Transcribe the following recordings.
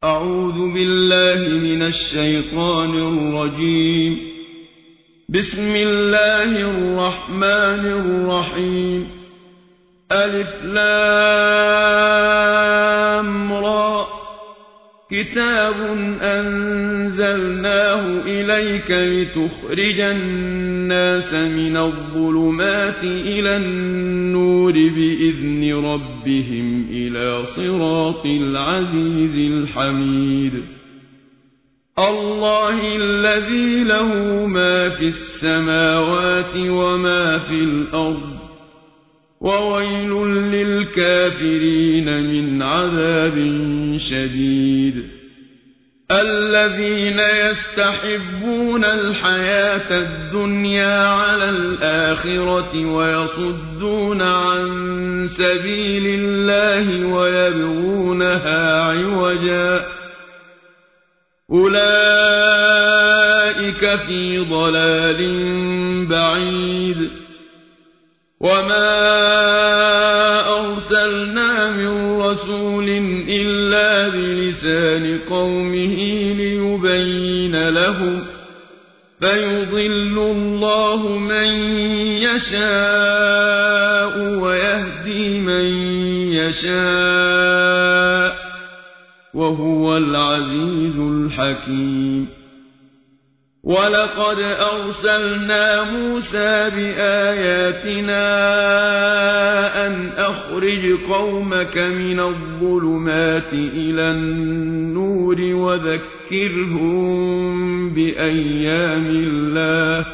أعوذ بالله من الشيطان الرجيم. بسم الله الرحمن الرحيم. ألف لام را. كتاب أنزلناه إليك لتخرج الناس من الظلمات إلى النور بإذن ربهم إلى صراط العزيز الحميد. الله الذي له ما في السماوات وما في الأرض، وويل للكافرين من عذاب شديد. الذين يستحبون الحياة الدنيا على الآخرة ويصدون عن سبيل الله ويبغونها عوجا، أولئك في ضلال بعيد. وما أرسلنا من رسول إلا بلسان قومه ليبين لهم، فيضل الله من يشاء ويهدي من يشاء، وهو العزيز الحكيم. ولقد أرسلنا موسى بآياتنا أن أخرج قومك من الظلمات إلى النور وذكرهم بأيام الله،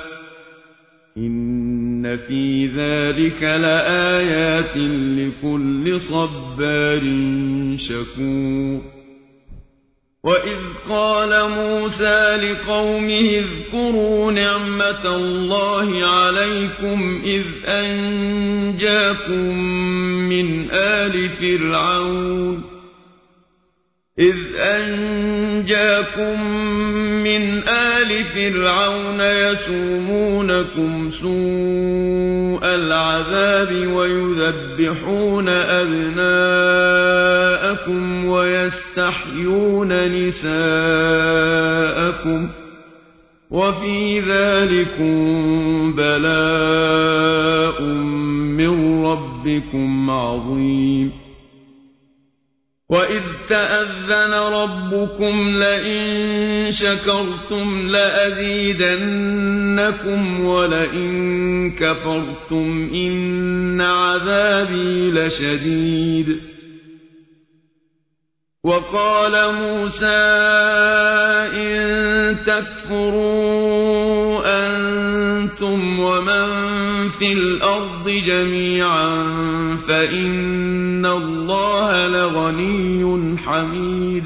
إن في ذلك لآيات لكل صبار شكور. وإذ قال موسى لقومه اذكروا نعمة الله عليكم إذ أنجاكم من آل فرعون يسومونكم سوء العذاب ويذبحون أبناءكم ويستحيون نساءكم، وفي ذلكم بلاء من ربكم عظيم. وإذ تأذن ربكم لئن شكرتم لأزيدنكم ولئن كفرتم إن عذابي لشديد. وقال موسى إن تكفروا أنتم ومن في الأرض جميعا فإن الله لغني حميد.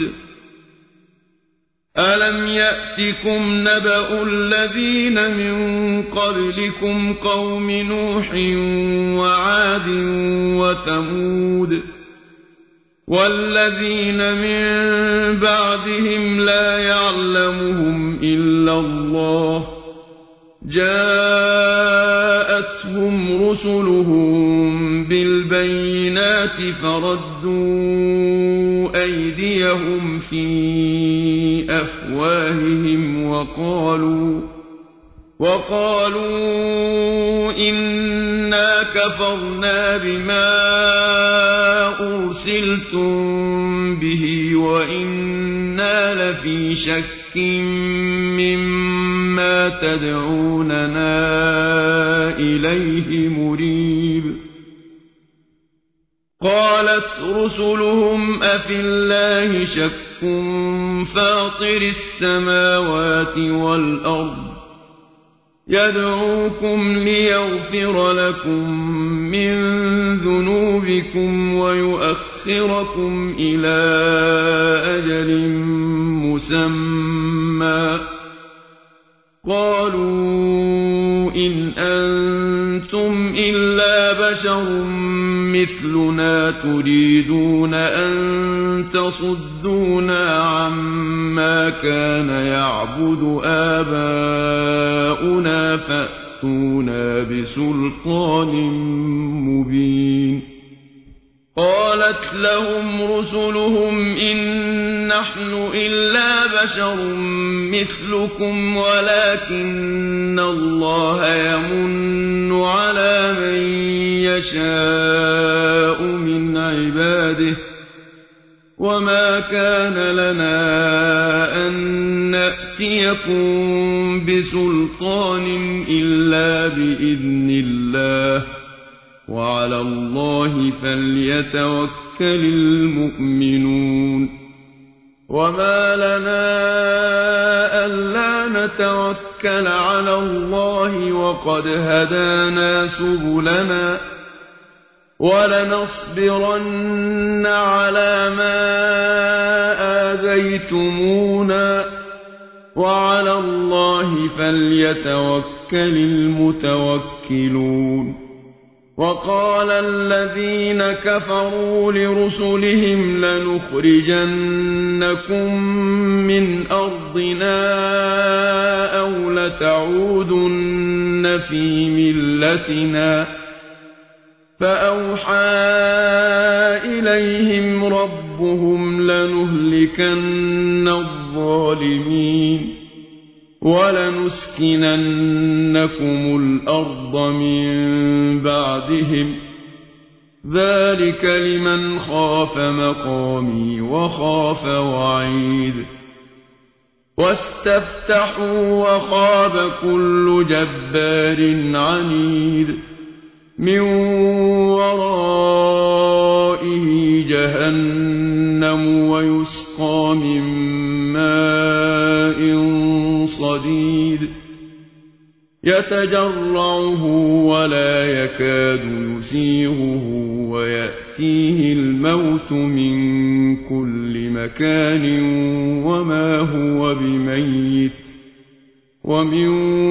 ألم يأتكم نبأ الذين من قبلكم قوم نوح وعاد وثمود والذين من بعدهم لا يعلمهم إلا الله، جاءتهم رسلهم بالبينات فردوا أيديهم في أفواههم وقالوا إنا كفرنا بما أرسلتم به وإنا لفي شك مما تدعوننا إليه مريب. قالت رسلهم أفي الله شك فاطر السماوات والأرض يدعوكم ليغفر لكم من ذنوبكم ويؤخركم إلى أجل مسمى، قالوا إن أنتم إلا بشر مثلنا تريدون أن تصدونا عما كان يعبد آباؤنا فأتونا بسلطان مبين. قالت لهم رسلهم إن نحن إلا بشر مثلكم ولكن الله يمن على من يشاء من عباده وما كان لنا أن نأتيكم بسلطان إلا بإذن الله وعلى الله فليتوكل المؤمنون وما لنا ألا نتوكل على الله وقد هدانا سبلنا ولنصبرن على ما آذيتمونا وعلى الله فليتوكل المتوكلون وقال الذين كفروا لرسلهم لنخرجنكم من أرضنا أو لتعودن في ملتنا فأوحى إليهم ربهم لنهلكن الظالمين ولنسكننكم الأرض من بعدهم ذلك لمن خاف مقامي وخاف وعيد واستفتحوا وخاب كل جبار عنيد من ورائه جهنم ويسقى من ماء صديد يتجرعه ولا يكاد يسيغه ويأتيه الموت من كل مكان وما هو بميت ومن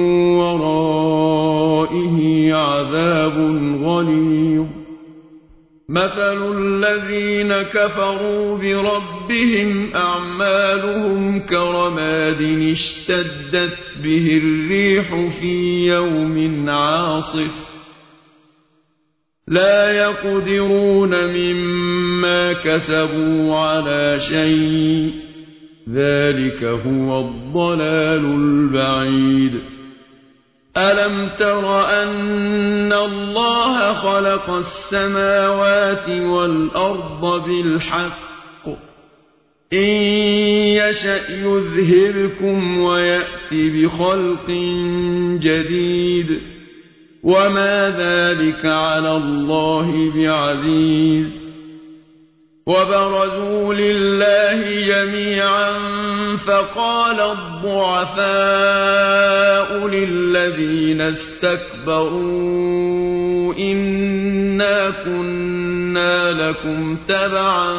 ورائه عذاب غليظ مثل الذين كفروا بربهم أعمالهم كرماد اشتدت به الريح في يوم عاصف لا يقدرون مما كسبوا على شيء ذلك هو الضلال البعيد ألم تر أن الله خلق السماوات والأرض بالحق إن يشأ يذهبكم ويأت بخلق جديد وما ذلك على الله بعزيز وبرزوا لله جميعا فقال الضعفاء للذين استكبروا إنا كنا لكم تبعا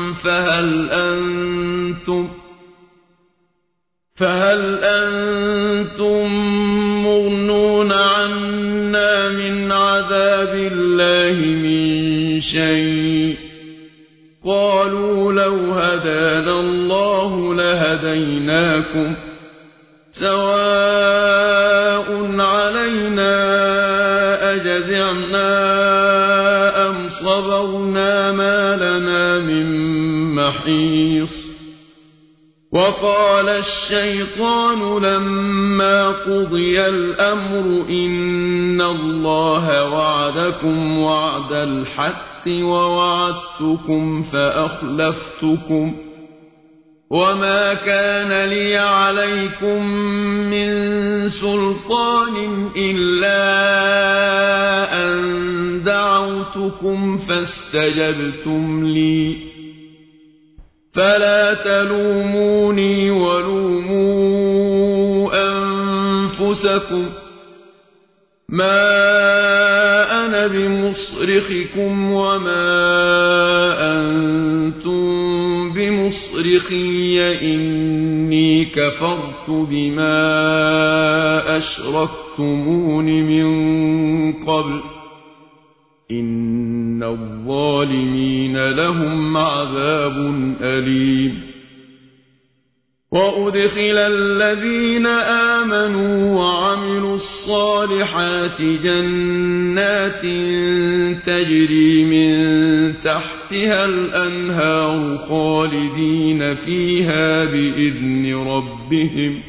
فهل أنتم مغنون عنا من عذاب الله من شيء قالوا لو هدانا الله لهديناكم سواء علينا أجزعنا أم صبرنا ما لنا من محيص وقال الشيطان لما قضي الأمر إن الله وعدكم وعد الحق ووعدتكم فأخلفتكم وما كان لي عليكم من سلطان إلا أن دعوتكم فاستجبتم لي فلا تلوموني ولوموا أنفسكم ما أنا بمصرخكم وما أنتم بمصرخي إني كفرت بما أشركتمون من قبل إن الظالمين لهم عذاب أليم وأدخل الذين آمنوا وعملوا الصالحات جنات تجري من تحت تحتها الأنهار خالدين فيها بإذن ربهم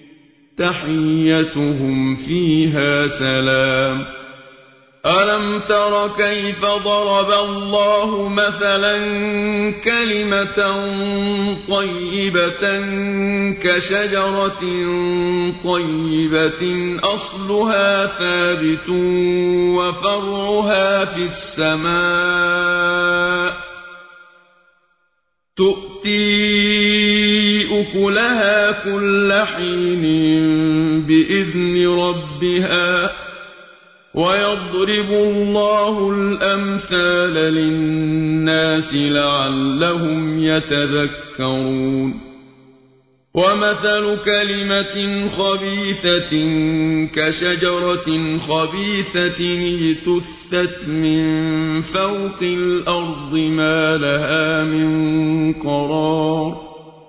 تحيتهم فيها سلام ألم تر كيف ضرب الله مثلا كلمة طيبة كشجرة طيبة أصلها ثابت وفرعها في السماء تؤتي أكلها كل حين بإذن ربها ويضرب الله الأمثال للناس لعلهم يتذكرون ومثل كلمة خبيثة كشجرة خبيثة اجتثت من فوق الأرض ما لها من قرار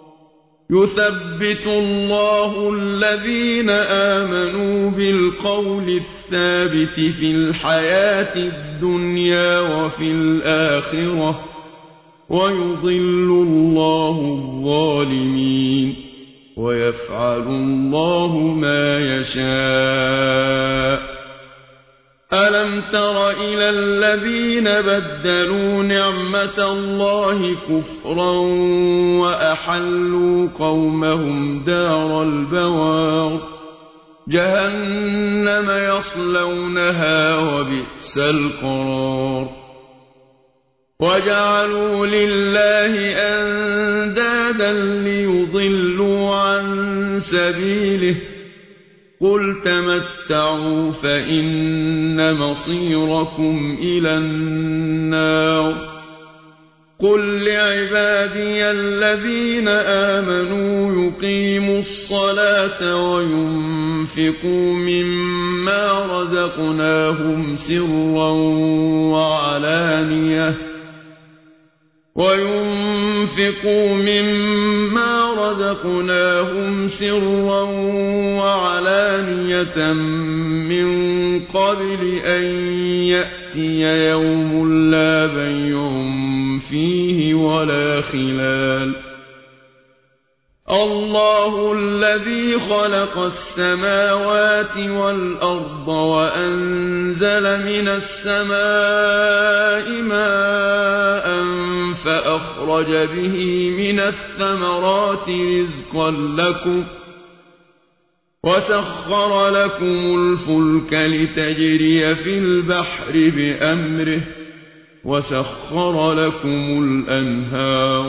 يثبت الله الذين آمنوا بالقول الثابت في الحياة الدنيا وفي الآخرة ويضل الله الظالمين ويفعل الله ما يشاء ألم تر إلى الذين بدلوا نعمة الله كفرا وأحلوا قومهم دار البوار جهنم يصلونها وبئس القرار وجعلوا لله أندادا ليضلوا عن سبيله قل تمتعوا فإن مصيركم إلى النار قل لعبادي الذين آمنوا يقيموا الصلاة وينفقوا مما رزقناهم سرا وعلانية من قبل أن يأتي يوم لا بيع فيه ولا خلال الله الذي خلق السماوات والأرض وأنزل من السماء ماء فأخرج به من الثمرات رزقا لكم وسخر لكم الفلك لتجري في البحر بأمره وسخر لكم الأنهار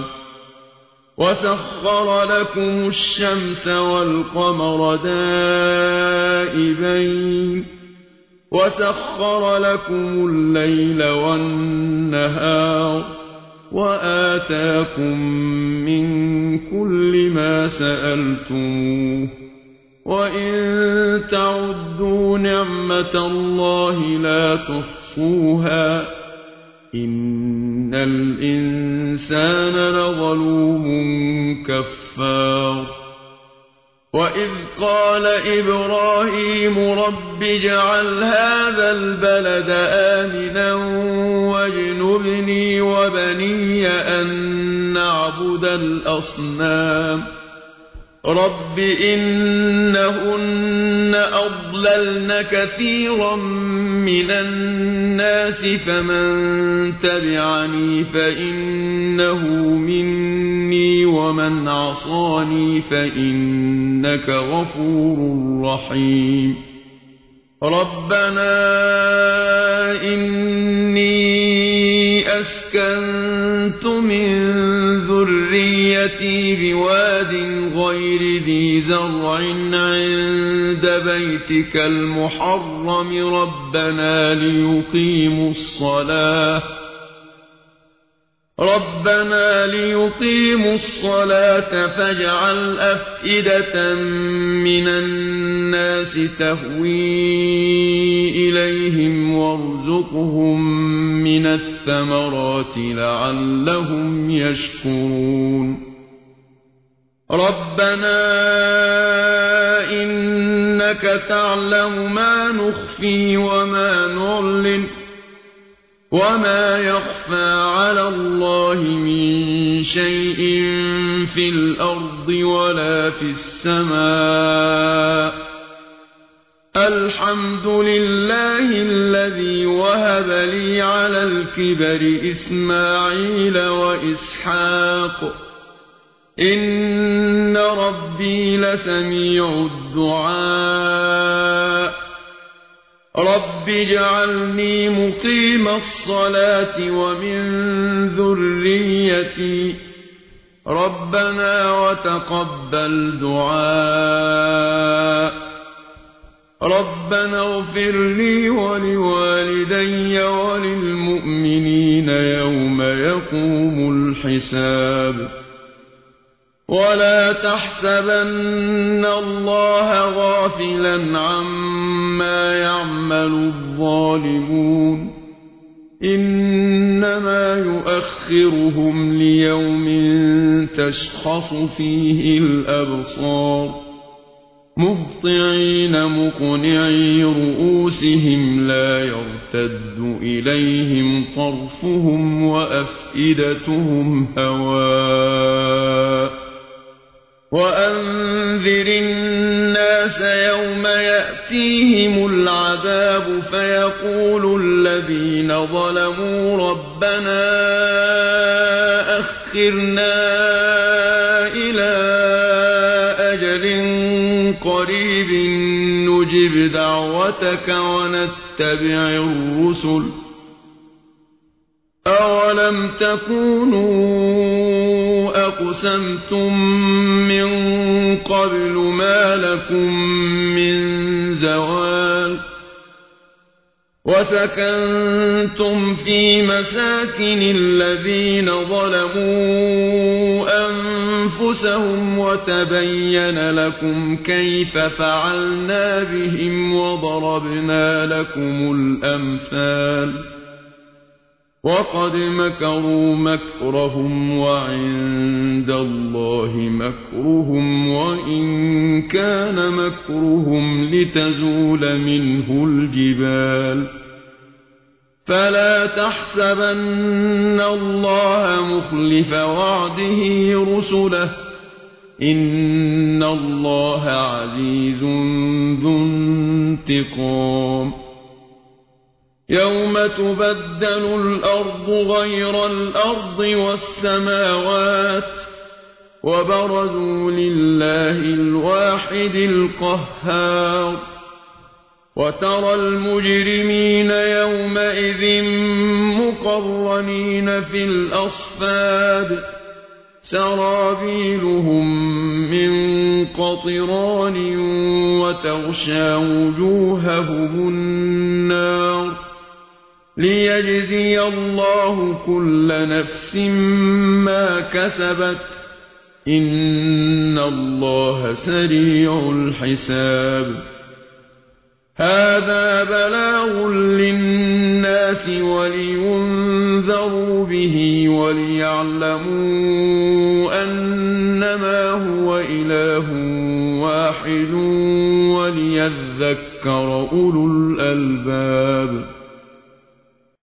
وسخر لكم الشمس والقمر دائبين وسخر لكم الليل والنهار وآتاكم من كل ما سألتموه وإن تعدوا نعمة الله لا تحصوها إن الإنسان لظلوم كفار وإذ قال إبراهيم رب اجعل هذا البلد آمنا واجنبني وبني أن نعبد الأصنام رب إنهن أضللن كثيرا من الناس فمن تبعني فإنه مني ومن عصاني فإنك غفور رحيم ربنا إني أسكنت من ذريتي بواد غير ذي زرع عند بيتك المحرم ربنا ليقيموا الصلاة فاجعل أفئدة من الناس تهوي إليهم وارزقهم من الثمرات لعلهم يشكرون ربنا إنك تعلم ما نخفي وما نعلن وما يخفى على الله من شيء في الأرض ولا في السماء الحمد لله الذي وهب لي على الكبر إسماعيل وإسحاق إن ربي لسميع الدعاء رب اجعلني مقيم الصلاة ومن ذريتي ربنا وتقبل دعاء ربنا اغفر لي ولوالدي وللمؤمنين يوم يقوم الحساب ولا تحسبن الله غافلا عما يعمل الظالمون إنما يؤخرهم ليوم تشخص فيه الأبصار مهطعين مقنعي رؤوسهم لا يرتد إليهم طرفهم وأفئدتهم هواء وأنذر الناس يوم يأتيهم العذاب فيقول الذين ظلموا ربنا أخرنا إلى أجل قريب نجب دعوتك ونتبع الرسل أولم تكونوا أقسمتم من قبل ما لكم من زوال وسكنتم في مساكن الذين ظلموا أنفسهم وتبين لكم كيف فعلنا بهم وضربنا لكم الأمثال وقد مكروا مكرهم وعند الله مكرهم وإن كان مكرهم لتزول منه الجبال فلا تحسبن الله مخلف وعده رسله إن الله عزيز ذو انتقام يوم تبدل الأرض غير الأرض والسماوات وبرزوا لله الواحد القهار وترى المجرمين يومئذ مقرنين في الأصفاد سرابيلهم من قطران وتغشى وجوههم النار ليجزي الله كل نفس ما كسبت إن الله سريع الحساب هذا بلاغ للناس ولينذروا به وليعلموا أنما هو إله واحد وليذكر أولو الألباب